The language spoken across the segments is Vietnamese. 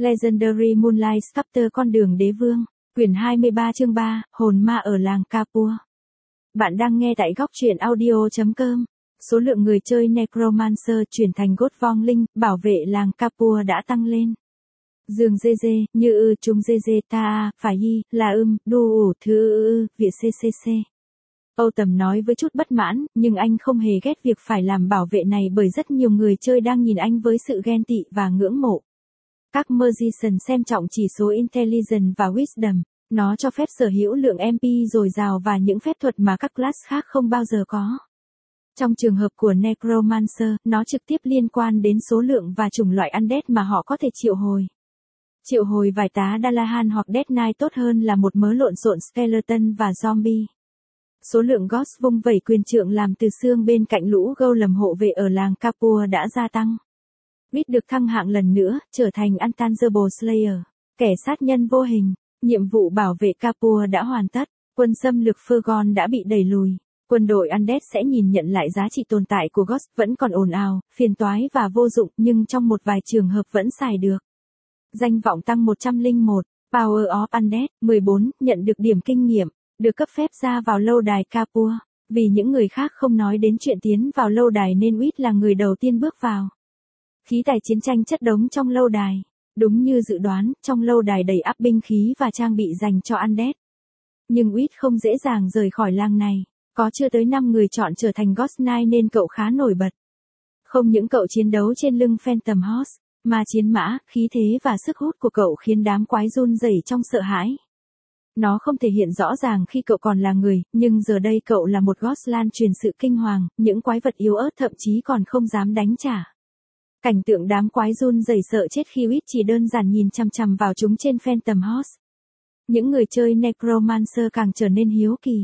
Legendary Moonlight Sculptor con đường đế vương, quyển 23 chương 3, hồn ma ở làng Kapua. Bạn đang nghe tại góc truyện audio.com. Số lượng người chơi Necromancer chuyển thành God vong linh, bảo vệ làng Kapua đã tăng lên. Dương dê dê, như trung dê dê ta, phải y, là đu thứ viện ccc. Âu Tầm nói với chút bất mãn, nhưng anh không hề ghét việc phải làm bảo vệ này bởi rất nhiều người chơi đang nhìn anh với sự ghen tị và ngưỡng mộ. Các Magician xem trọng chỉ số Intelligence và Wisdom, nó cho phép sở hữu lượng MP dồi dào và những phép thuật mà các class khác không bao giờ có. Trong trường hợp của Necromancer, nó trực tiếp liên quan đến số lượng và chủng loại undead mà họ có thể triệu hồi. Triệu hồi vài tá Dalahan hoặc Death Knight tốt hơn là một mớ lộn xộn skeleton và zombie. Số lượng Ghost vung vẩy quyền trượng làm từ xương bên cạnh lũ golem hộ vệ ở làng Kapua đã gia tăng. Reed được thăng hạng lần nữa, trở thành Untangible Slayer, kẻ sát nhân vô hình. Nhiệm vụ bảo vệ Kapua đã hoàn tất, quân xâm lược Fergon đã bị đẩy lùi. Quân đội Undead sẽ nhìn nhận lại giá trị tồn tại của Ghost vẫn còn ồn ào, phiền toái và vô dụng nhưng trong một vài trường hợp vẫn xài được. Danh vọng tăng 101, Power of Undead, 14, nhận được điểm kinh nghiệm, được cấp phép ra vào lâu đài Kapua. Vì những người khác không nói đến chuyện tiến vào lâu đài nên Reed là người đầu tiên bước vào. Khí tài chiến tranh chất đống trong lâu đài. Đúng như dự đoán, trong lâu đài đầy ắp binh khí và trang bị dành cho Undead. Nhưng Reed không dễ dàng rời khỏi làng này. Có chưa tới 5 người chọn trở thành Ghost Knight nên cậu khá nổi bật. Không những cậu chiến đấu trên lưng Phantom Horse, mà chiến mã, khí thế và sức hút của cậu khiến đám quái run rẩy trong sợ hãi. Nó không thể hiện rõ ràng khi cậu còn là người, nhưng giờ đây cậu là một Ghost lan truyền sự kinh hoàng, những quái vật yếu ớt thậm chí còn không dám đánh trả. Cảnh tượng đám quái run rẩy sợ chết khi Reed chỉ đơn giản nhìn chằm chằm vào chúng trên Phantom Horse. Những người chơi Necromancer càng trở nên hiếu kỳ.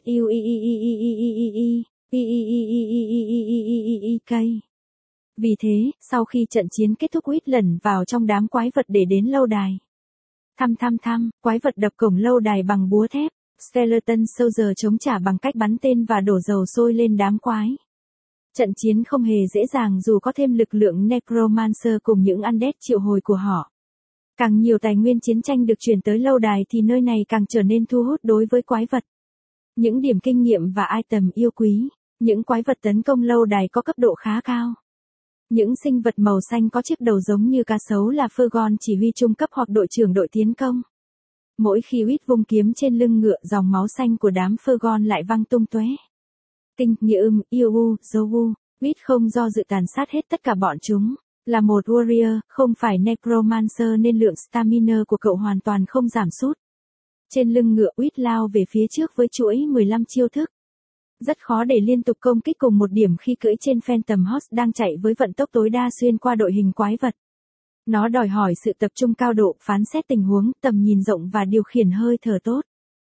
Vì thế, sau khi trận chiến kết thúc Reed lẩn vào trong đám quái vật để đến lâu đài. Quái vật đập cổng lâu đài bằng búa thép. Skeleton Soldier chống trả bằng cách bắn tên và đổ dầu sôi lên đám quái. Trận chiến không hề dễ dàng dù có thêm lực lượng Necromancer cùng những Undead triệu hồi của họ. Càng nhiều tài nguyên chiến tranh được chuyển tới lâu đài thì nơi này càng trở nên thu hút đối với quái vật. Những điểm kinh nghiệm và item yêu quý, những quái vật tấn công lâu đài có cấp độ khá cao. Những sinh vật màu xanh có chiếc đầu giống như cá sấu là Fergon chỉ huy trung cấp hoặc đội trưởng đội tiến công. Mỗi khi Reed vung kiếm trên lưng ngựa, dòng máu xanh của đám Fergon lại văng tung tóe. Tinh, như yêu, dâu, Reed không do dự tàn sát hết tất cả bọn chúng. Là một warrior, không phải necromancer nên lượng stamina của cậu hoàn toàn không giảm sút. Trên lưng ngựa Reed lao về phía trước với chuỗi 15 chiêu thức. Rất khó để liên tục công kích cùng một điểm khi cưỡi trên Phantom Horse đang chạy với vận tốc tối đa xuyên qua đội hình quái vật. Nó đòi hỏi sự tập trung cao độ, phán xét tình huống, tầm nhìn rộng và điều khiển hơi thở tốt.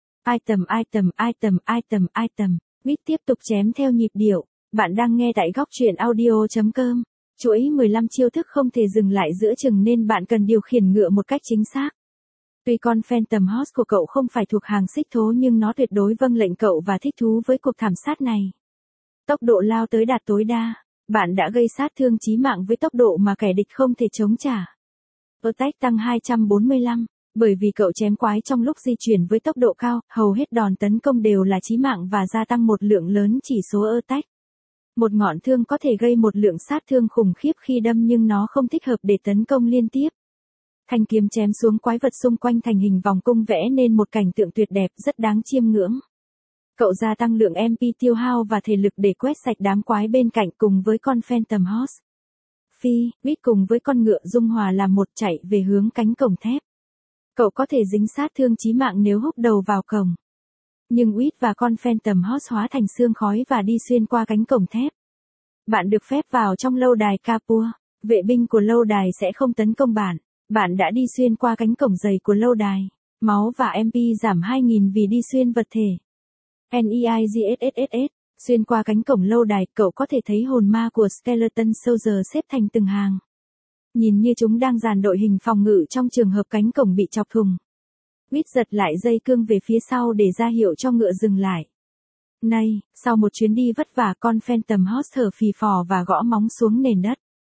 Item. Reed tiếp tục chém theo nhịp điệu. Bạn đang nghe tại góc truyện audio.com. Chuỗi 15 chiêu thức không thể dừng lại giữa chừng nên bạn cần điều khiển ngựa một cách chính xác. Tuy con Phantom Horse của cậu không phải thuộc hàng xích thố nhưng nó tuyệt đối vâng lệnh cậu và thích thú với cuộc thảm sát này. Tốc độ lao tới đạt tối đa. Bạn đã gây sát thương chí mạng với tốc độ mà kẻ địch không thể chống trả. Attack tăng 245. Bởi vì cậu chém quái trong lúc di chuyển với tốc độ cao, hầu hết đòn tấn công đều là chí mạng và gia tăng một lượng lớn chỉ số attack. Một ngọn thương có thể gây một lượng sát thương khủng khiếp khi đâm nhưng nó không thích hợp để tấn công liên tiếp. Thanh kiếm chém xuống quái vật xung quanh thành hình vòng cung vẽ nên một cảnh tượng tuyệt đẹp rất đáng chiêm ngưỡng. Cậu gia tăng lượng MP tiêu hao và thể lực để quét sạch đám quái bên cạnh cùng với con Phantom Horse. Reed cùng với con ngựa dung hòa làm một chạy về hướng cánh cổng thép. Cậu có thể dính sát thương chí mạng nếu húc đầu vào cổng. Nhưng Reed và con Phantom Horse hóa thành xương khói và đi xuyên qua cánh cổng thép. Bạn được phép vào trong lâu đài Kapua. Vệ binh của lâu đài sẽ không tấn công bạn. Bạn đã đi xuyên qua cánh cổng dày của lâu đài. Máu và MP giảm 2.000 vì đi xuyên vật thể. NEIGSSS. Xuyên qua cánh cổng lâu đài, cậu có thể thấy hồn ma của Skeleton Soldier xếp thành từng hàng. Nhìn như chúng đang dàn đội hình phòng ngự trong trường hợp cánh cổng bị chọc thùng. Reed giật lại dây cương về phía sau để ra hiệu cho ngựa dừng lại. Này, sau một chuyến đi vất vả con Phantom Horse thở phì phò và gõ móng xuống nền đất.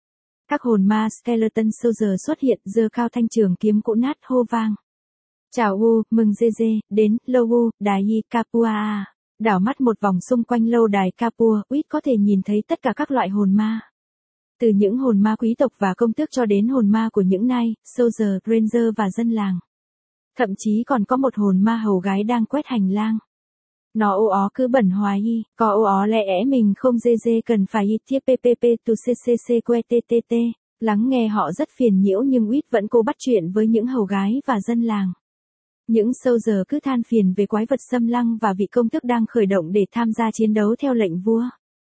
Các hồn ma Skeleton Soldier xuất hiện giơ cao thanh trường kiếm cũ nát hô vang. Chào U, mừng dê dê, đến, lâu U, đài y Capua. Đảo mắt một vòng xung quanh lâu đài Capua, Uýt có thể nhìn thấy tất cả các loại hồn ma. Từ những hồn ma quý tộc và công tước cho đến hồn ma của những Knight, Soldier, Ranger và dân làng. Thậm chí còn có một hồn ma hầu gái đang quét hành lang. Nó ô ó cứ bẩn hoài y, có ô ó lẽ mình không dê dê cần phải y tiếp ppp tu ccc que ttt. Lắng nghe họ rất phiền nhiễu nhưng Uýt vẫn cố bắt chuyện với những hầu gái và dân làng. Những soldier cứ than phiền về quái vật xâm lăng và vị công tước đang khởi động để tham gia chiến đấu theo lệnh vua.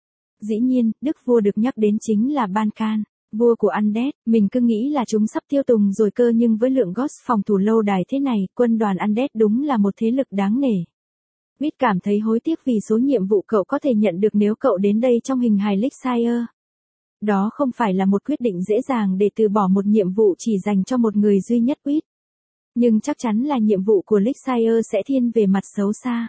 Dĩ nhiên, đức vua được nhắc đến chính là Bancan, vua của Undead. Mình cứ nghĩ là chúng sắp tiêu tùng rồi cơ nhưng với lượng Ghost phòng thủ lâu đài thế này, quân đoàn Undead đúng là một thế lực đáng nể. Uýt cảm thấy hối tiếc vì số nhiệm vụ cậu có thể nhận được nếu cậu đến đây trong hình hài Elixir. Đó không phải là một quyết định dễ dàng để từ bỏ một nhiệm vụ chỉ dành cho một người duy nhất Uýt. Nhưng chắc chắn là nhiệm vụ của Elixir sẽ thiên về mặt xấu xa.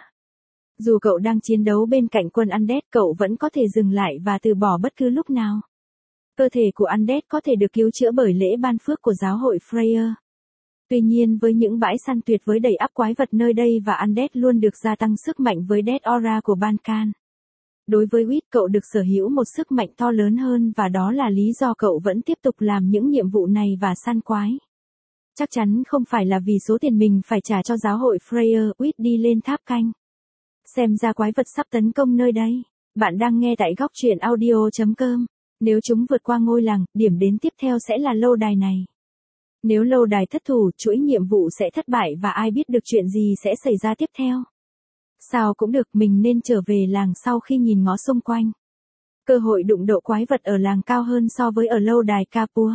Dù cậu đang chiến đấu bên cạnh quân Undead, cậu vẫn có thể dừng lại và từ bỏ bất cứ lúc nào. Cơ thể của Undead có thể được cứu chữa bởi lễ ban phước của giáo hội Freyr. Tuy nhiên với những bãi săn tuyệt vời đầy ắp quái vật nơi đây và Undead luôn được gia tăng sức mạnh với Death Aura của Bancan. Đối với Uýt, cậu được sở hữu một sức mạnh to lớn hơn và đó là lý do cậu vẫn tiếp tục làm những nhiệm vụ này và săn quái. Chắc chắn không phải là vì số tiền mình phải trả cho giáo hội Freyr. Uýt đi lên tháp canh. Xem ra quái vật sắp tấn công nơi đây. Bạn đang nghe tại góc truyện audio.com. Nếu chúng vượt qua ngôi làng, điểm đến tiếp theo sẽ là lâu đài này. Nếu lâu đài thất thủ, chuỗi nhiệm vụ sẽ thất bại và ai biết được chuyện gì sẽ xảy ra tiếp theo. Sao cũng được, mình nên trở về làng sau khi nhìn ngó xung quanh. Cơ hội đụng độ quái vật ở làng cao hơn so với ở lâu đài Capua.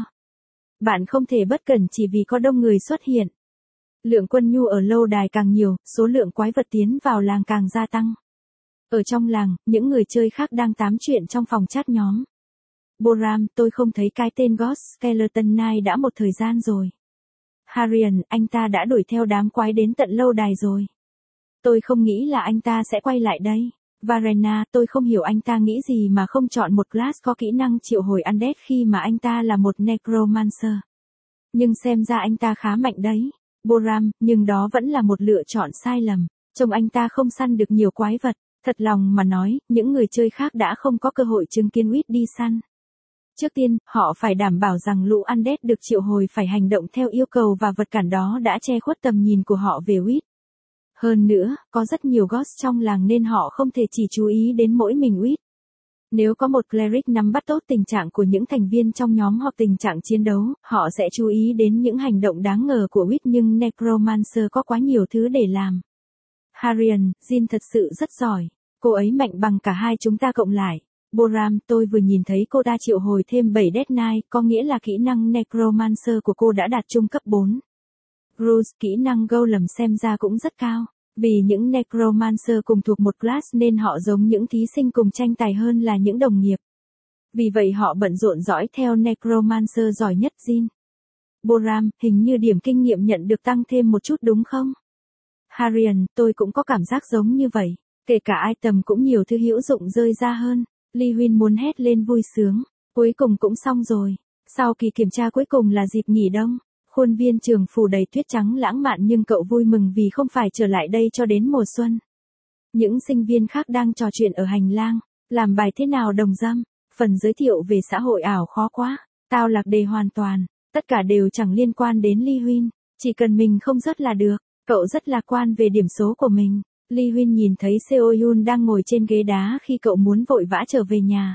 Bạn không thể bất cẩn chỉ vì có đông người xuất hiện. Lượng quân nhu ở lâu đài càng nhiều, số lượng quái vật tiến vào làng càng gia tăng. Ở trong làng, những người chơi khác đang tám chuyện trong phòng chat nhóm. Boram, tôi không thấy cái tên Ghost Skeleton Knight đã một thời gian rồi. Harian, anh ta đã đuổi theo đám quái đến tận lâu đài rồi. Tôi không nghĩ là anh ta sẽ quay lại đây. Varena, tôi không hiểu anh ta nghĩ gì mà không chọn một class có kỹ năng triệu hồi Undead khi mà anh ta là một Necromancer. Nhưng xem ra anh ta khá mạnh đấy. Boram, nhưng đó vẫn là một lựa chọn sai lầm. Trông anh ta không săn được nhiều quái vật. Thật lòng mà nói, những người chơi khác đã không có cơ hội chứng kiến Uýt đi săn. Trước tiên, họ phải đảm bảo rằng lũ Undead được triệu hồi phải hành động theo yêu cầu và vật cản đó đã che khuất tầm nhìn của họ về Uýt. Hơn nữa, có rất nhiều Ghost trong làng nên họ không thể chỉ chú ý đến mỗi mình Uýt. Nếu có một Cleric nắm bắt tốt tình trạng của những thành viên trong nhóm hoặc tình trạng chiến đấu, họ sẽ chú ý đến những hành động đáng ngờ của Uýt nhưng Necromancer có quá nhiều thứ để làm. Harian, Jin thật sự rất giỏi. Cô ấy mạnh bằng cả hai chúng ta cộng lại. Boram, tôi vừa nhìn thấy cô ta triệu hồi thêm 7 Death Knight, có nghĩa là kỹ năng Necromancer của cô đã đạt trung cấp 4. Bruce, kỹ năng Golem xem ra cũng rất cao. Vì những Necromancer cùng thuộc một class nên họ giống những thí sinh cùng tranh tài hơn là những đồng nghiệp. Vì vậy họ bận rộn dõi theo Necromancer giỏi nhất Jin. Boram, hình như điểm kinh nghiệm nhận được tăng thêm một chút đúng không? Harian, tôi cũng có cảm giác giống như vậy. Kể cả item cũng nhiều thứ hữu dụng rơi ra hơn. Li Huyên muốn hét lên vui sướng. Cuối cùng cũng xong rồi. Sau kỳ kiểm tra cuối cùng là dịp nghỉ đông. Khuôn viên trường phủ đầy tuyết trắng lãng mạn nhưng cậu vui mừng vì không phải trở lại đây cho đến mùa xuân. Những sinh viên khác đang trò chuyện ở hành lang. Làm bài thế nào đồng dâm? Phần giới thiệu về xã hội ảo khó quá. Tao lạc đề hoàn toàn. Tất cả đều chẳng liên quan đến Li Huyên. Chỉ cần mình không rớt là được. Cậu rất lạc quan về điểm số của mình. Li Huyên nhìn thấy Seo Yoon đang ngồi trên ghế đá khi cậu muốn vội vã trở về nhà.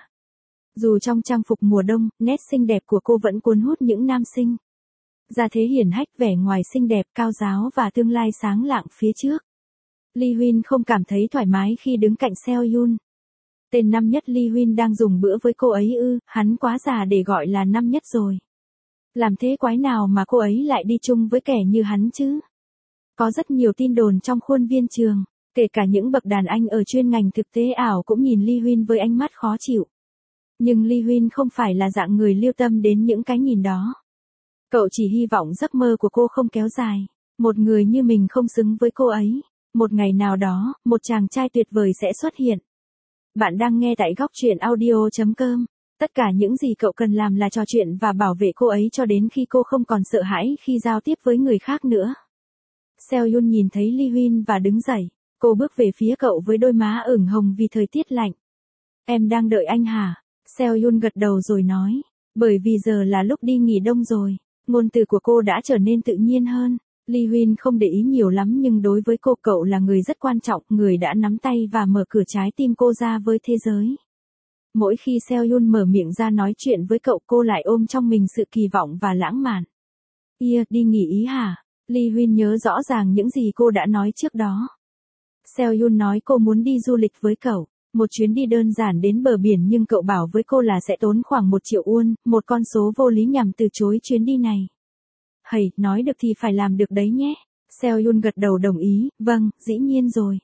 Dù trong trang phục mùa đông, nét xinh đẹp của cô vẫn cuốn hút những nam sinh. Gia thế hiển hách, vẻ ngoài xinh đẹp, cao ráo và tương lai sáng lạng phía trước. Li Huyên không cảm thấy thoải mái khi đứng cạnh Seo Yoon. Tên năm nhất Li Huyên đang dùng bữa với cô ấy ư, hắn quá già để gọi là năm nhất rồi. Làm thế quái nào mà cô ấy lại đi chung với kẻ như hắn chứ? Có rất nhiều tin đồn trong khuôn viên trường. Kể cả những bậc đàn anh ở chuyên ngành thực tế ảo cũng nhìn Li Huyên với ánh mắt khó chịu. Nhưng Li Huyên không phải là dạng người lưu tâm đến những cái nhìn đó. Cậu chỉ hy vọng giấc mơ của cô không kéo dài. Một người như mình không xứng với cô ấy. Một ngày nào đó, một chàng trai tuyệt vời sẽ xuất hiện. Bạn đang nghe tại góc truyện audio.com. Tất cả những gì cậu cần làm là trò chuyện và bảo vệ cô ấy cho đến khi cô không còn sợ hãi khi giao tiếp với người khác nữa. Seo Yun nhìn thấy Lee Huyên và đứng dậy. Cô bước về phía cậu với đôi má ửng hồng vì thời tiết lạnh. Em đang đợi anh hả? Seo Yun gật đầu rồi nói. Bởi vì giờ là lúc đi nghỉ đông rồi. Ngôn từ của cô đã trở nên tự nhiên hơn. Lee Huyên không để ý nhiều lắm nhưng đối với cô cậu là người rất quan trọng, người đã nắm tay và mở cửa trái tim cô ra với thế giới. Mỗi khi Seo Yun mở miệng ra nói chuyện với cậu cô lại ôm trong mình sự kỳ vọng và lãng mạn. Đi nghỉ ý hả? Lee Huyên nhớ rõ ràng những gì cô đã nói trước đó. Seo Yun nói cô muốn đi du lịch với cậu. Một chuyến đi đơn giản đến bờ biển nhưng cậu bảo với cô là sẽ tốn khoảng 1 triệu won, một con số vô lý nhằm từ chối chuyến đi này. Hầy, nói được thì phải làm được đấy nhé. Seo Yun gật đầu đồng ý, vâng, dĩ nhiên rồi.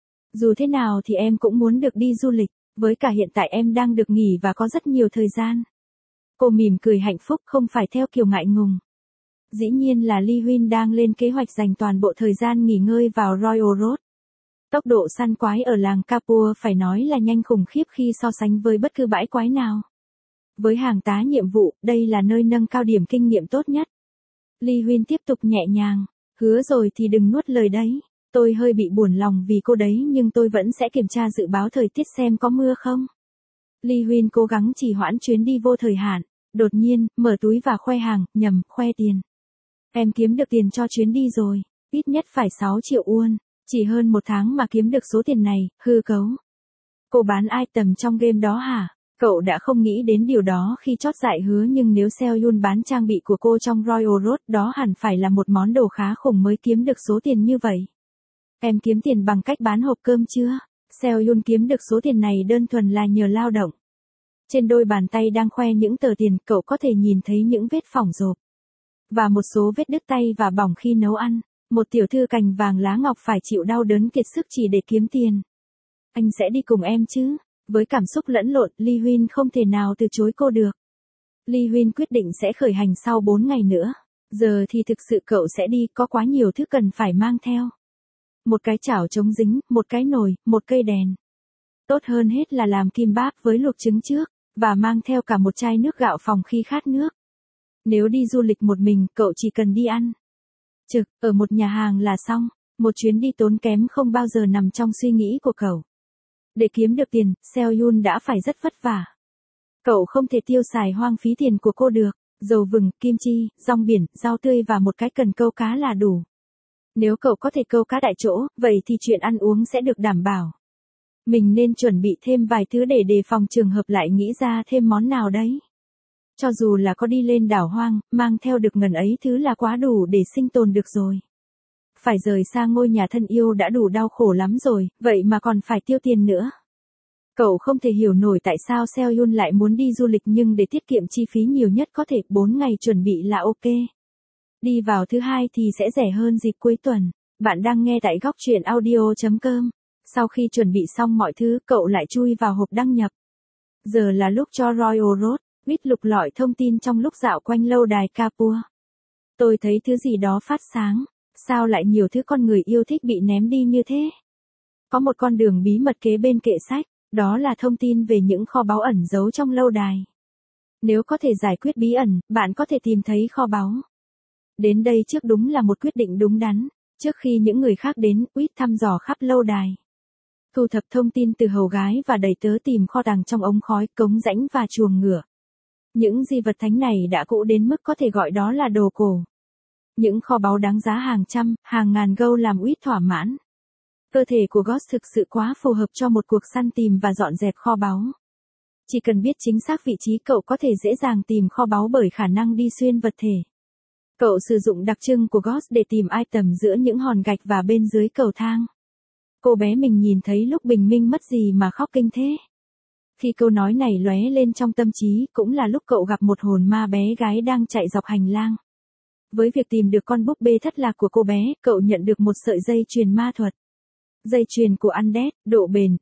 Dù thế nào thì em cũng muốn được đi du lịch, với cả hiện tại em đang được nghỉ và có rất nhiều thời gian. Cô mỉm cười hạnh phúc không phải theo kiểu ngại ngùng. Dĩ nhiên là Lee Huyên đang lên kế hoạch dành toàn bộ thời gian nghỉ ngơi vào Royal Road. Tốc độ săn quái ở làng Kapua phải nói là nhanh khủng khiếp khi so sánh với bất cứ bãi quái nào. Với hàng tá nhiệm vụ, đây là nơi nâng cao điểm kinh nghiệm tốt nhất. Lee Huyên tiếp tục nhẹ nhàng, hứa rồi thì đừng nuốt lời đấy. Tôi hơi bị buồn lòng vì cô đấy nhưng tôi vẫn sẽ kiểm tra dự báo thời tiết xem có mưa không. Lee Huyên cố gắng trì hoãn chuyến đi vô thời hạn. Đột nhiên, mở túi và khoe hàng, khoe tiền. Em kiếm được tiền cho chuyến đi rồi, ít nhất phải 6 triệu won. Chỉ hơn 1 tháng mà kiếm được số tiền này, hư cấu. Cô bán item trong game đó hả? Cậu đã không nghĩ đến điều đó khi chót dại hứa nhưng nếu Seo Yun bán trang bị của cô trong Royal Road đó hẳn phải là một món đồ khá khủng mới kiếm được số tiền như vậy. Em kiếm tiền bằng cách bán hộp cơm chưa? Seo Yun kiếm được số tiền này đơn thuần là nhờ lao động. Trên đôi bàn tay đang khoe những tờ tiền cậu có thể nhìn thấy những vết phỏng rộp. Và một số vết đứt tay và bỏng khi nấu ăn. Một tiểu thư cành vàng lá ngọc phải chịu đau đớn kiệt sức chỉ để kiếm tiền. Anh sẽ đi cùng em chứ? Với cảm xúc lẫn lộn, Lee Huyên không thể nào từ chối cô được. Lee Huyên quyết định sẽ khởi hành sau 4 ngày nữa. Giờ thì thực sự cậu sẽ đi, có quá nhiều thứ cần phải mang theo. Một cái chảo chống dính, một cái nồi, một cây đèn. Tốt hơn hết là làm kimbap với luộc trứng trước, và mang theo cả một chai nước gạo phòng khi khát nước. Nếu đi du lịch một mình, cậu chỉ cần đi ăn ở một nhà hàng là xong. Một chuyến đi tốn kém không bao giờ nằm trong suy nghĩ của cậu. Để kiếm được tiền, Seo Yun đã phải rất vất vả. Cậu không thể tiêu xài hoang phí tiền của cô được. Dầu vừng, kim chi, rong biển, rau tươi và một cái cần câu cá là đủ. Nếu cậu có thể câu cá tại chỗ, vậy thì chuyện ăn uống sẽ được đảm bảo. Mình nên chuẩn bị thêm vài thứ để đề phòng trường hợp lại nghĩ ra thêm món nào đấy. Cho dù là có đi lên đảo hoang, mang theo được ngần ấy thứ là quá đủ để sinh tồn được rồi. Phải rời xa ngôi nhà thân yêu đã đủ đau khổ lắm rồi, vậy mà còn phải tiêu tiền nữa. Cậu không thể hiểu nổi tại sao Seo Yun lại muốn đi du lịch nhưng để tiết kiệm chi phí nhiều nhất có thể 4 ngày chuẩn bị là ok. Đi vào thứ hai thì sẽ rẻ hơn dịp cuối tuần. Bạn đang nghe tại góc truyện audio.com. Sau khi chuẩn bị xong mọi thứ, cậu lại chui vào hộp đăng nhập. Giờ là lúc cho Royal Road, Quýt lục lọi thông tin trong lúc dạo quanh lâu đài Kapua. Tôi thấy thứ gì đó phát sáng. Sao lại nhiều thứ con người yêu thích bị ném đi như thế? Có một con đường bí mật kế bên kệ sách, đó là thông tin về những kho báu ẩn giấu trong lâu đài. Nếu có thể giải quyết bí ẩn, bạn có thể tìm thấy kho báu. Đến đây trước đúng là một quyết định đúng đắn. Trước khi những người khác đến, Quýt thăm dò khắp lâu đài. Thu thập thông tin từ hầu gái và đầy tớ tìm kho tàng trong ống khói, cống rãnh và chuồng ngựa. Những di vật thánh này đã cũ đến mức có thể gọi đó là đồ cổ. Những kho báu đáng giá hàng trăm, hàng ngàn gâu làm Quýt thỏa mãn. Cơ thể của Ghost thực sự quá phù hợp cho một cuộc săn tìm và dọn dẹp kho báu. Chỉ cần biết chính xác vị trí cậu có thể dễ dàng tìm kho báu bởi khả năng đi xuyên vật thể. Cậu sử dụng đặc trưng của Ghost để tìm item giữa những hòn gạch và bên dưới cầu thang. Cô bé mình nhìn thấy lúc bình minh mất gì mà khóc kinh thế. Khi câu nói này lóe lên trong tâm trí cũng là lúc cậu gặp một hồn ma bé gái đang chạy dọc hành lang. Với việc tìm được con búp bê thất lạc của cô bé, cậu nhận được một sợi dây chuyền ma thuật. Dây chuyền của Undead, độ bền,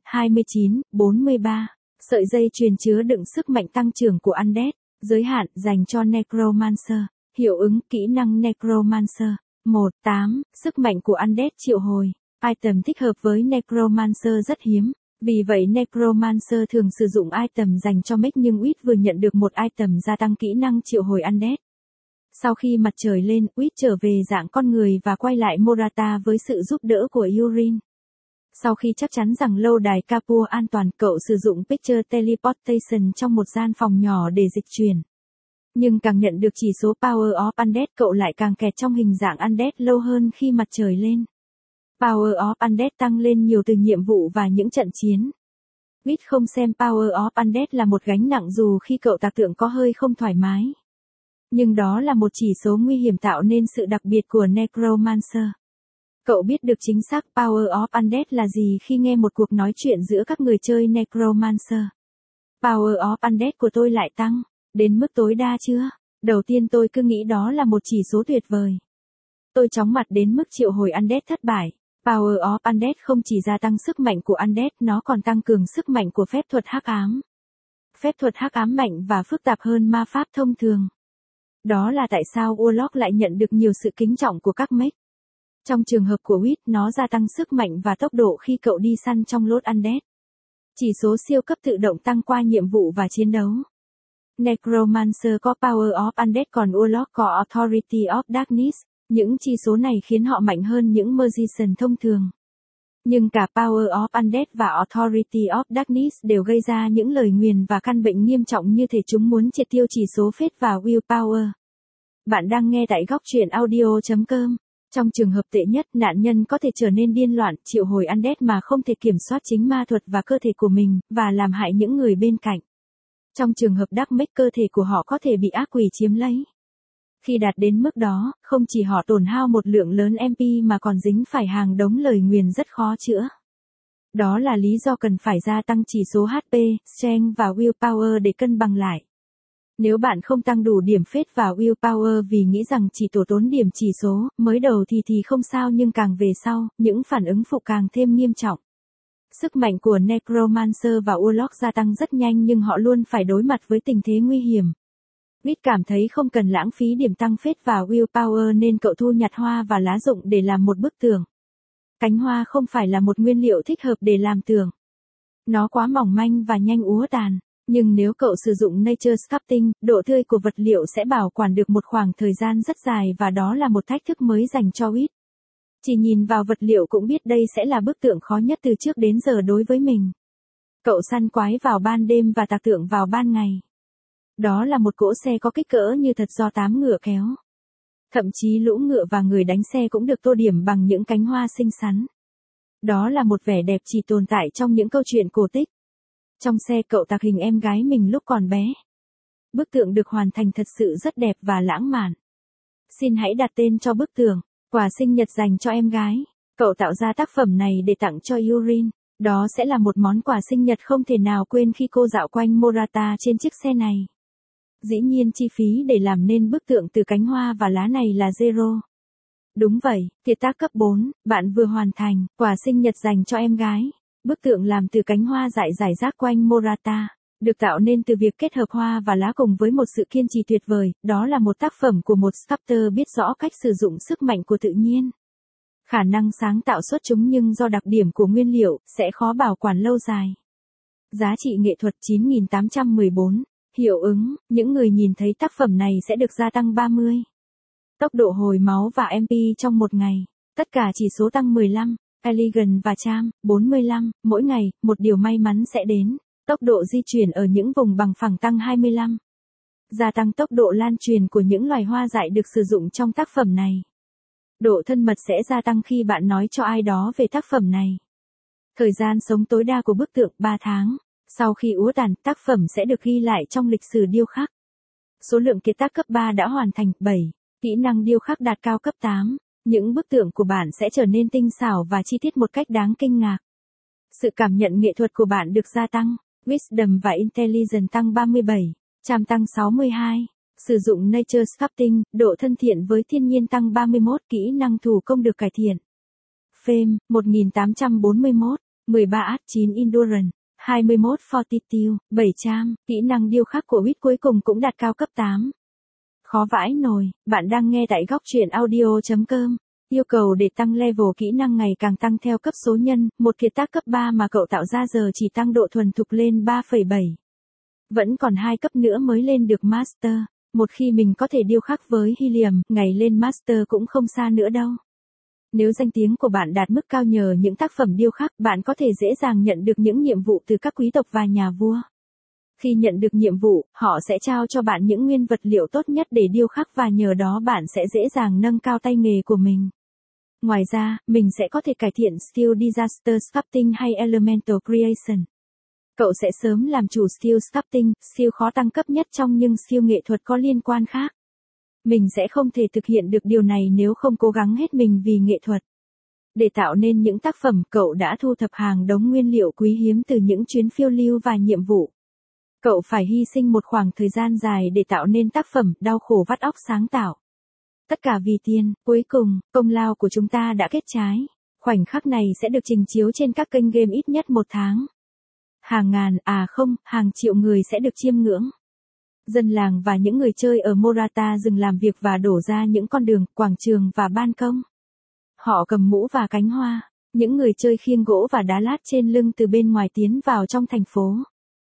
29-43. Sợi dây chuyền chứa đựng sức mạnh tăng trưởng của Undead, giới hạn, dành cho Necromancer. Hiệu ứng, kỹ năng Necromancer. 1-8, sức mạnh của Undead triệu hồi. Item thích hợp với Necromancer rất hiếm. Vì vậy Necromancer thường sử dụng item dành cho mech nhưng Wit vừa nhận được một item gia tăng kỹ năng triệu hồi undead. Sau khi mặt trời lên, Wit trở về dạng con người và quay lại Morata với sự giúp đỡ của Yurin. Sau khi chắc chắn rằng lâu đài Capua an toàn, cậu sử dụng Picture Teleportation trong một gian phòng nhỏ để dịch chuyển. Nhưng càng nhận được chỉ số Power of Undead, cậu lại càng kẹt trong hình dạng Undead lâu hơn khi mặt trời lên. Power of Undead tăng lên nhiều từ nhiệm vụ và những trận chiến. Wit không xem Power of Undead là một gánh nặng dù khi cậu tạc tượng có hơi không thoải mái. Nhưng đó là một chỉ số nguy hiểm tạo nên sự đặc biệt của Necromancer. Cậu biết được chính xác Power of Undead là gì khi nghe một cuộc nói chuyện giữa các người chơi Necromancer. Power of Undead của tôi lại tăng, đến mức tối đa chưa? Đầu tiên tôi cứ nghĩ đó là một chỉ số tuyệt vời. Tôi chóng mặt đến mức triệu hồi Undead thất bại. Power of Undead không chỉ gia tăng sức mạnh của Undead, nó còn tăng cường sức mạnh của phép thuật hắc ám. Phép thuật hắc ám mạnh và phức tạp hơn ma pháp thông thường. Đó là tại sao Warlock lại nhận được nhiều sự kính trọng của các mech. Trong trường hợp của Wit, nó gia tăng sức mạnh và tốc độ khi cậu đi săn trong lốt Undead. Chỉ số siêu cấp tự động tăng qua nhiệm vụ và chiến đấu. Necromancer có Power of Undead còn Warlock có Authority of Darkness. Những chỉ số này khiến họ mạnh hơn những Magician thông thường. Nhưng cả Power of Undead và Authority of Darkness đều gây ra những lời nguyền và căn bệnh nghiêm trọng như thể chúng muốn triệt tiêu chỉ số Faith và Willpower. Bạn đang nghe tại góc truyện audio.com. Trong trường hợp tệ nhất, nạn nhân có thể trở nên điên loạn, triệu hồi Undead mà không thể kiểm soát chính ma thuật và cơ thể của mình, và làm hại những người bên cạnh. Trong trường hợp Dark Mech, cơ thể của họ có thể bị ác quỷ chiếm lấy. Khi đạt đến mức đó, không chỉ họ tổn hao một lượng lớn MP mà còn dính phải hàng đống lời nguyền rất khó chữa. Đó là lý do cần phải gia tăng chỉ số HP, Strength và Willpower để cân bằng lại. Nếu bạn không tăng đủ điểm Faith và Willpower vì nghĩ rằng chỉ tổ tốn điểm chỉ số, mới đầu thì không sao, nhưng càng về sau, những phản ứng phụ càng thêm nghiêm trọng. Sức mạnh của Necromancer và Warlock gia tăng rất nhanh nhưng họ luôn phải đối mặt với tình thế nguy hiểm. Wit cảm thấy không cần lãng phí điểm tăng Faith và Willpower nên cậu thu nhặt hoa và lá rụng để làm một bức tường. Cánh hoa không phải là một nguyên liệu thích hợp để làm tường. Nó quá mỏng manh và nhanh úa tàn. Nhưng nếu cậu sử dụng Nature Sculpting, độ tươi của vật liệu sẽ bảo quản được một khoảng thời gian rất dài và đó là một thách thức mới dành cho Wit. Chỉ nhìn vào vật liệu cũng biết đây sẽ là bức tượng khó nhất từ trước đến giờ đối với mình. Cậu săn quái vào ban đêm và tạc tượng vào ban ngày. Đó là một cỗ xe có kích cỡ như thật do 8 ngựa kéo. Thậm chí lũ ngựa và người đánh xe cũng được tô điểm bằng những cánh hoa xinh xắn. Đó là một vẻ đẹp chỉ tồn tại trong những câu chuyện cổ tích. Trong xe cậu tạc hình em gái mình lúc còn bé. Bức tượng được hoàn thành thật sự rất đẹp và lãng mạn. Xin hãy đặt tên cho bức tượng, quà sinh nhật dành cho em gái. Cậu tạo ra tác phẩm này để tặng cho Yurin. Đó sẽ là một món quà sinh nhật không thể nào quên khi cô dạo quanh Morata trên chiếc xe này. Dĩ nhiên chi phí để làm nên bức tượng từ cánh hoa và lá này là zero. Đúng vậy, kiệt tác cấp 4, bạn vừa hoàn thành, quà sinh nhật dành cho em gái. Bức tượng làm từ cánh hoa rải rác quanh Morata, được tạo nên từ việc kết hợp hoa và lá cùng với một sự kiên trì tuyệt vời, đó là một tác phẩm của một sculptor biết rõ cách sử dụng sức mạnh của tự nhiên. Khả năng sáng tạo xuất chúng nhưng do đặc điểm của nguyên liệu, sẽ khó bảo quản lâu dài. Giá trị nghệ thuật 9.814. Hiệu ứng, những người nhìn thấy tác phẩm này sẽ được gia tăng 30. Tốc độ hồi máu và MP trong một ngày. Tất cả chỉ số tăng 15. Elegant và Charm, 45. Mỗi ngày, một điều may mắn sẽ đến. Tốc độ di chuyển ở những vùng bằng phẳng tăng 25. Gia tăng tốc độ lan truyền của những loài hoa dại được sử dụng trong tác phẩm này. Độ thân mật sẽ gia tăng khi bạn nói cho ai đó về tác phẩm này. Thời gian sống tối đa của bức tượng 3 tháng. Sau khi úa tàn, tác phẩm sẽ được ghi lại trong lịch sử điêu khắc. Số lượng kiệt tác cấp 3 đã hoàn thành 7. Kỹ năng điêu khắc đạt cao cấp 8. Những bức tượng của bạn sẽ trở nên tinh xảo và chi tiết một cách đáng kinh ngạc. Sự cảm nhận nghệ thuật của bạn được gia tăng. Wisdom và Intelligence tăng 37. Charm tăng 62. Sử dụng Nature Sculpting, độ thân thiện với thiên nhiên tăng 31. Kỹ năng thủ công được cải thiện. Fame, 1841. 13 Art 9 Endurance. 21 Fortitude, 7 Charm. Kỹ năng điêu khắc của Wit cuối cùng cũng đạt cao cấp 8. Khó vãi nồi, bạn đang nghe tại góc truyện audio.com. Yêu cầu để tăng level kỹ năng ngày càng tăng theo cấp số nhân, một kiệt tác cấp 3 mà cậu tạo ra giờ chỉ tăng độ thuần thục lên 3,7. Vẫn còn 2 cấp nữa mới lên được Master. Một khi mình có thể điêu khắc với helium, ngày lên Master cũng không xa nữa đâu. Nếu danh tiếng của bạn đạt mức cao nhờ những tác phẩm điêu khắc, bạn có thể dễ dàng nhận được những nhiệm vụ từ các quý tộc và nhà vua. Khi nhận được nhiệm vụ, họ sẽ trao cho bạn những nguyên vật liệu tốt nhất để điêu khắc và nhờ đó bạn sẽ dễ dàng nâng cao tay nghề của mình. Ngoài ra, mình sẽ có thể cải thiện skill Disaster Sculpting hay Elemental Creation. Cậu sẽ sớm làm chủ skill Sculpting, skill khó tăng cấp nhất trong những skill nghệ thuật có liên quan khác. Mình sẽ không thể thực hiện được điều này nếu không cố gắng hết mình vì nghệ thuật. Để tạo nên những tác phẩm, cậu đã thu thập hàng đống nguyên liệu quý hiếm từ những chuyến phiêu lưu và nhiệm vụ. Cậu phải hy sinh một khoảng thời gian dài để tạo nên tác phẩm, đau khổ vắt óc sáng tạo. Tất cả vì tiền, cuối cùng, công lao của chúng ta đã kết trái. Khoảnh khắc này sẽ được trình chiếu trên các kênh game ít nhất 1 tháng. Hàng ngàn, hàng triệu người sẽ được chiêm ngưỡng. Dân làng và những người chơi ở Morata dừng làm việc và đổ ra những con đường, quảng trường và ban công. Họ cầm mũ và cánh hoa, những người chơi khiêng gỗ và đá lát trên lưng từ bên ngoài tiến vào trong thành phố.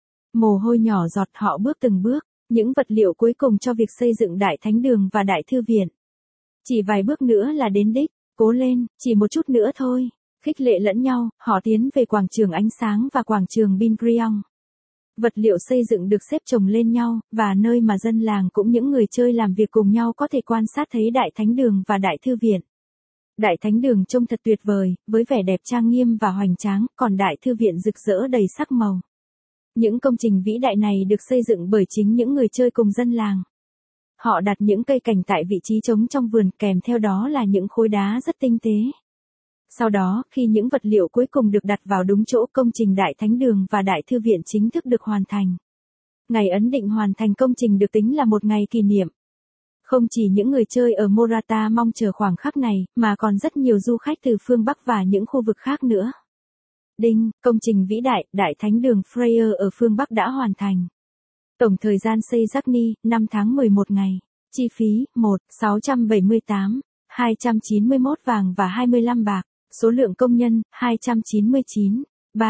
Mồ hôi nhỏ giọt, họ bước từng bước, những vật liệu cuối cùng cho việc xây dựng Đại Thánh Đường và Đại Thư Viện. Chỉ vài bước nữa là đến đích, cố lên, chỉ một chút nữa thôi. Khích lệ lẫn nhau, họ tiến về quảng trường ánh sáng và quảng trường Bingriong. Vật liệu xây dựng được xếp chồng lên nhau, và nơi mà dân làng cũng những người chơi làm việc cùng nhau có thể quan sát thấy Đại Thánh Đường và Đại Thư Viện. Đại Thánh Đường trông thật tuyệt vời, với vẻ đẹp trang nghiêm và hoành tráng, còn Đại Thư Viện rực rỡ đầy sắc màu. Những công trình vĩ đại này được xây dựng bởi chính những người chơi cùng dân làng. Họ đặt những cây cảnh tại vị trí trống trong vườn, kèm theo đó là những khối đá rất tinh tế. Sau đó, khi những vật liệu cuối cùng được đặt vào đúng chỗ, công trình Đại Thánh Đường và Đại Thư Viện chính thức được hoàn thành. Ngày ấn định hoàn thành công trình được tính là một ngày kỷ niệm. Không chỉ những người chơi ở Morata mong chờ khoảng khắc này, mà còn rất nhiều du khách từ phương Bắc và những khu vực khác nữa. Đinh, công trình vĩ đại, Đại Thánh Đường Freya ở phương Bắc đã hoàn thành. Tổng thời gian xây Giacni, 5 tháng 11 ngày. Chi phí, 1, 678, 291 vàng và 25 bạc. Số lượng công nhân, 299,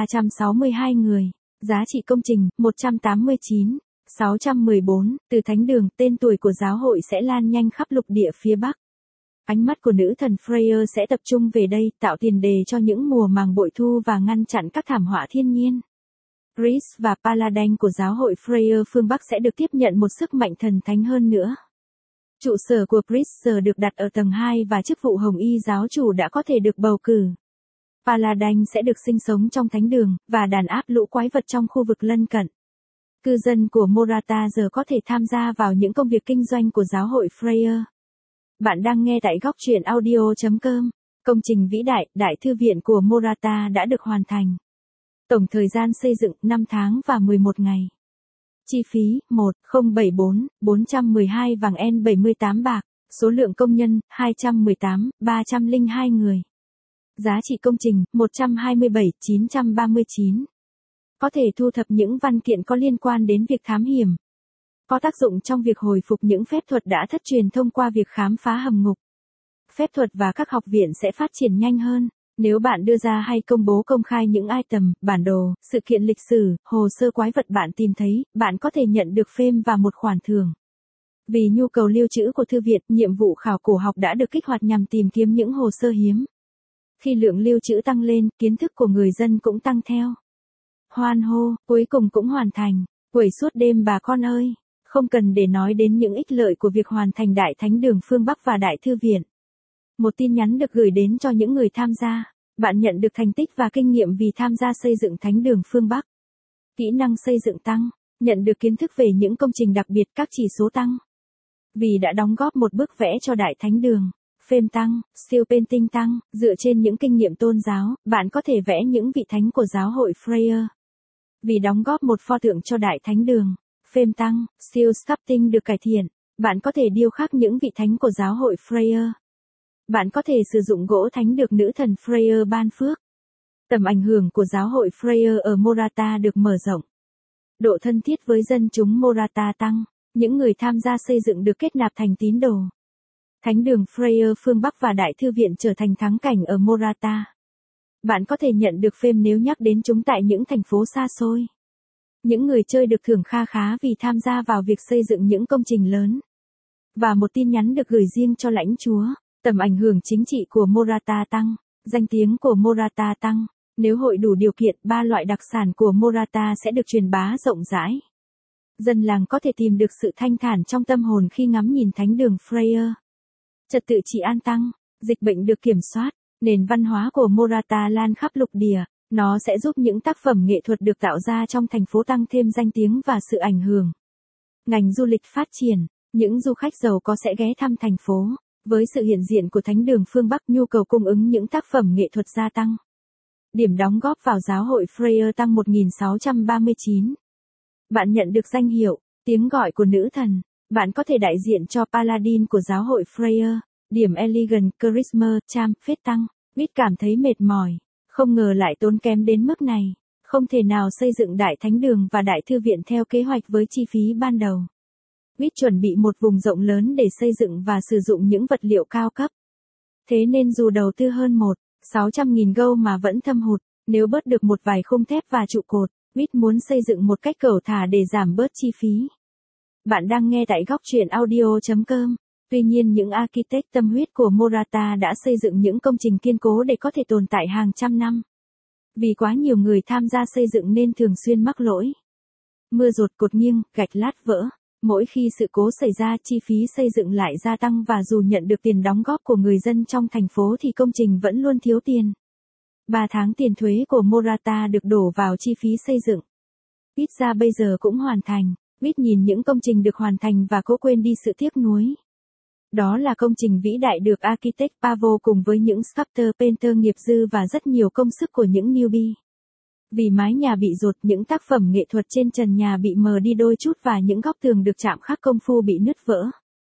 362 người. Giá trị công trình, 189, 614. Từ Thánh Đường, tên tuổi của giáo hội sẽ lan nhanh khắp lục địa phía Bắc. Ánh mắt của nữ thần Freya sẽ tập trung về đây, tạo tiền đề cho những mùa màng bội thu và ngăn chặn các thảm họa thiên nhiên. Priest và Paladin của giáo hội Freya phương Bắc sẽ được tiếp nhận một sức mạnh thần thánh hơn nữa. Trụ sở của Priest giờ được đặt ở tầng 2 và chức vụ Hồng Y giáo chủ đã có thể được bầu cử. Paladin sẽ được sinh sống trong Thánh Đường, và đàn áp lũ quái vật trong khu vực lân cận. Cư dân của Morata giờ có thể tham gia vào những công việc kinh doanh của giáo hội Freya. Bạn đang nghe tại góc truyện audio.com. Công trình vĩ đại, Đại Thư Viện của Morata đã được hoàn thành. Tổng thời gian xây dựng, 5 tháng và 11 ngày. Chi phí, 1074, 412 vàng N78 bạc. Số lượng công nhân, 218, 302 người. Giá trị công trình, 127, 939. Có thể thu thập những văn kiện có liên quan đến việc thám hiểm. Có tác dụng trong việc hồi phục những phép thuật đã thất truyền thông qua việc khám phá hầm ngục. Phép thuật và các học viện sẽ phát triển nhanh hơn. Nếu bạn đưa ra hay công bố công khai những item, bản đồ, sự kiện lịch sử, hồ sơ quái vật bạn tìm thấy, bạn có thể nhận được phêm và một khoản thưởng. Vì nhu cầu lưu trữ của thư viện, nhiệm vụ khảo cổ học đã được kích hoạt nhằm tìm kiếm những hồ sơ hiếm. Khi lượng lưu trữ tăng lên, kiến thức của người dân cũng tăng theo. Hoan hô, cuối cùng cũng hoàn thành. Quẩy suốt đêm bà con ơi. Không cần để nói đến những ích lợi của việc hoàn thành Đại Thánh Đường phương Bắc và Đại Thư Viện. Một tin nhắn được gửi đến cho những người tham gia. Bạn nhận được thành tích và kinh nghiệm vì tham gia xây dựng Thánh Đường phương Bắc. Kỹ năng xây dựng tăng. Nhận được kiến thức về những công trình đặc biệt, các chỉ số tăng. Vì đã đóng góp một bức vẽ cho Đại Thánh Đường. Phêm tăng, siêu painting tăng. Dựa trên những kinh nghiệm tôn giáo, bạn có thể vẽ những vị thánh của giáo hội Freya. Vì đóng góp một pho tượng cho Đại Thánh Đường. Phêm tăng, siêu sculpting được cải thiện. Bạn có thể điêu khắc những vị thánh của giáo hội Freya. Bạn có thể sử dụng gỗ thánh được nữ thần Freya ban phước. Tầm ảnh hưởng của giáo hội Freya ở Morata được mở rộng. Độ thân thiết với dân chúng Morata tăng. Những người tham gia xây dựng được kết nạp thành tín đồ. Thánh đường Freya phương Bắc và Đại Thư viện trở thành thắng cảnh ở Morata. Bạn có thể nhận được phêm nếu nhắc đến chúng tại những thành phố xa xôi. Những người chơi được thưởng kha khá vì tham gia vào việc xây dựng những công trình lớn. Và một tin nhắn được gửi riêng cho lãnh chúa. Tầm ảnh hưởng chính trị của Morata tăng. Danh tiếng của Morata tăng. Nếu hội đủ điều kiện, 3 loại đặc sản của Morata sẽ được truyền bá rộng rãi. Dân làng có thể tìm được sự thanh thản trong tâm hồn khi ngắm nhìn thánh đường Freya. Trật tự trị an tăng, dịch bệnh được kiểm soát, nền văn hóa của Morata lan khắp lục địa. Nó sẽ giúp những tác phẩm nghệ thuật được tạo ra trong thành phố tăng thêm danh tiếng và sự ảnh hưởng. Ngành du lịch phát triển, những du khách giàu có sẽ ghé thăm thành phố. Với sự hiện diện của thánh đường phương Bắc, nhu cầu cung ứng những tác phẩm nghệ thuật gia tăng. Điểm đóng góp vào giáo hội Freya tăng 1639. Bạn nhận được danh hiệu, tiếng gọi của nữ thần. Bạn có thể đại diện cho Paladin của giáo hội Freya. Điểm Elegant Charisma Charm phết tăng. Biết cảm thấy mệt mỏi. Không ngờ lại tốn kém đến mức này. Không thể nào xây dựng đại thánh đường và đại thư viện theo kế hoạch với chi phí ban đầu. Biết chuẩn bị một vùng rộng lớn để xây dựng và sử dụng những vật liệu cao cấp. Thế nên dù đầu tư hơn 600.000 GO mà vẫn thâm hụt, nếu bớt được một vài khung thép và trụ cột, Biết muốn xây dựng một cách cẩu thả để giảm bớt chi phí. Bạn đang nghe tại góc truyện audio.com. Tuy nhiên những architect tâm huyết của Morata đã xây dựng những công trình kiên cố để có thể tồn tại hàng trăm năm. Vì quá nhiều người tham gia xây dựng nên thường xuyên mắc lỗi. Mưa dột, cột nghiêng, gạch lát vỡ. Mỗi khi sự cố xảy ra, chi phí xây dựng lại gia tăng và dù nhận được tiền đóng góp của người dân trong thành phố thì công trình vẫn luôn thiếu tiền. 3 tháng tiền thuế của Morata được đổ vào chi phí xây dựng. Ít ra bây giờ cũng hoàn thành. Biết nhìn những công trình được hoàn thành và cố quên đi sự tiếc nuối. Đó là công trình vĩ đại được architect Pavo cùng với những sculptor painter nghiệp dư và rất nhiều công sức của những newbie. Vì mái nhà bị dột, những tác phẩm nghệ thuật trên trần nhà bị mờ đi đôi chút và những góc tường được chạm khắc công phu bị nứt vỡ.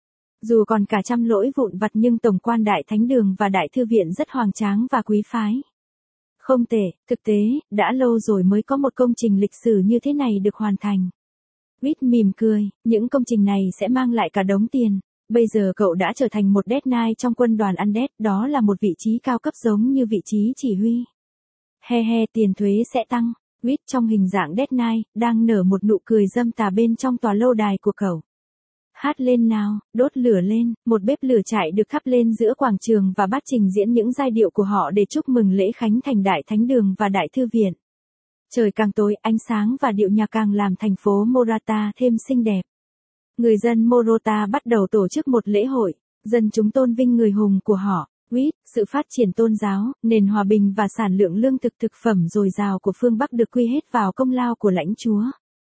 Dù còn cả trăm lỗi vụn vặt nhưng tổng quan đại thánh đường và đại thư viện rất hoành tráng và quý phái. Không tệ, thực tế, đã lâu rồi mới có một công trình lịch sử như thế này được hoàn thành. Reed mỉm cười, những công trình này sẽ mang lại cả đống tiền. Bây giờ cậu đã trở thành một Death Knight trong quân đoàn Undead, đó là một vị trí cao cấp giống như vị trí chỉ huy. He he, tiền thuế sẽ tăng. Reed trong hình dạng Death Knight, đang nở một nụ cười dâm tà bên trong tòa lâu đài của cậu. Hát lên nào, đốt lửa lên, một bếp lửa chạy được thắp lên giữa quảng trường và bắt trình diễn những giai điệu của họ để chúc mừng lễ khánh thành đại thánh đường và đại thư viện. Trời càng tối, ánh sáng và điệu nhạc càng làm thành phố Morata thêm xinh đẹp. Người dân Morata bắt đầu tổ chức một lễ hội, dân chúng tôn vinh người hùng của họ, Reed, sự phát triển tôn giáo, nền hòa bình và sản lượng lương thực thực phẩm dồi dào của phương Bắc được quy hết vào công lao của lãnh chúa.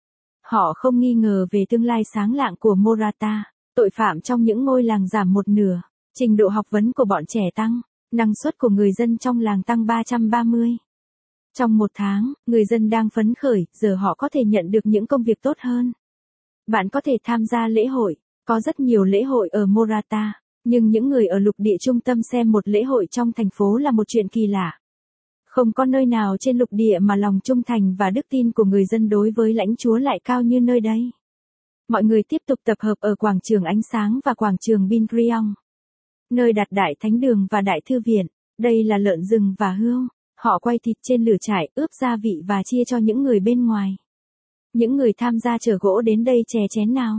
Họ không nghi ngờ về tương lai sáng lạng của Morata, tội phạm trong những ngôi làng giảm một nửa, trình độ học vấn của bọn trẻ tăng, năng suất của người dân trong làng tăng 330. Trong một tháng, người dân đang phấn khởi, giờ họ có thể nhận được những công việc tốt hơn. Bạn có thể tham gia lễ hội, có rất nhiều lễ hội ở Morata, nhưng những người ở lục địa trung tâm xem một lễ hội trong thành phố là một chuyện kỳ lạ. Không có nơi nào trên lục địa mà lòng trung thành và đức tin của người dân đối với lãnh chúa lại cao như nơi đây. Mọi người tiếp tục tập hợp ở quảng trường ánh sáng và quảng trường Bindriong, nơi đặt đại thánh đường và đại thư viện. Đây là lợn rừng và hươu. Họ quay thịt trên lửa trại, ướp gia vị và chia cho những người bên ngoài. Những người tham gia chở gỗ đến đây chè chén nào.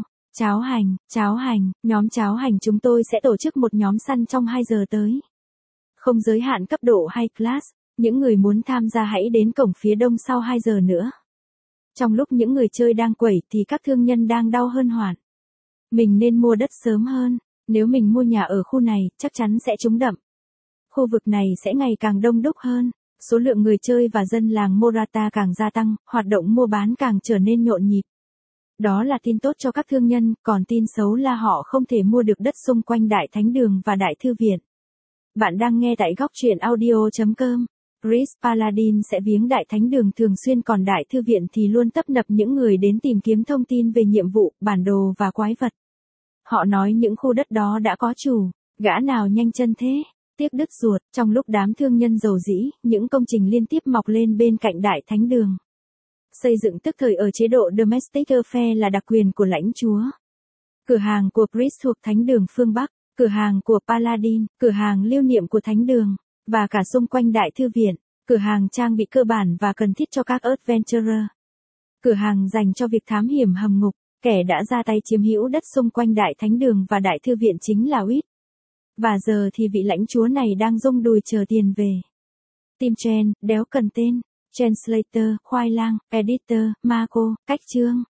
Cháo hành, nhóm cháo hành chúng tôi sẽ tổ chức một nhóm săn trong 2 giờ tới. Không giới hạn cấp độ hay class, những người muốn tham gia hãy đến cổng phía đông sau 2 giờ nữa. Trong lúc những người chơi đang quẩy thì các thương nhân đang đau hơn hoạn. Mình nên mua đất sớm hơn, nếu mình mua nhà ở khu này chắc chắn sẽ trúng đậm. Khu vực này sẽ ngày càng đông đúc hơn. Số lượng người chơi và dân làng Morata càng gia tăng, hoạt động mua bán càng trở nên nhộn nhịp. Đó là tin tốt cho các thương nhân, còn tin xấu là họ không thể mua được đất xung quanh đại thánh đường và đại thư viện. Bạn đang nghe tại góc truyện audio.com. Chris Paladin sẽ viếng đại thánh đường thường xuyên, còn đại thư viện thì luôn tấp nập những người đến tìm kiếm thông tin về nhiệm vụ, bản đồ và quái vật. Họ nói những khu đất đó đã có chủ, gã nào nhanh chân thế. Tiếc đứt ruột, trong lúc đám thương nhân giàu dĩ, những công trình liên tiếp mọc lên bên cạnh đại thánh đường. Xây dựng tức thời ở chế độ Domestic Affair là đặc quyền của lãnh chúa. Cửa hàng của Chris thuộc thánh đường phương Bắc, cửa hàng của Paladin, cửa hàng lưu niệm của Thánh Đường, và cả xung quanh Đại Thư Viện, cửa hàng trang bị cơ bản và cần thiết cho các adventurer. Cửa hàng dành cho việc thám hiểm hầm ngục, kẻ đã ra tay chiếm hữu đất xung quanh Đại Thánh Đường và Đại Thư Viện chính là Whit. Và giờ thì vị lãnh chúa này đang rung đùi chờ tiền về. Tim Chen, đéo cần tên, Translator, khoai lang, Editor, Marco, cách chương.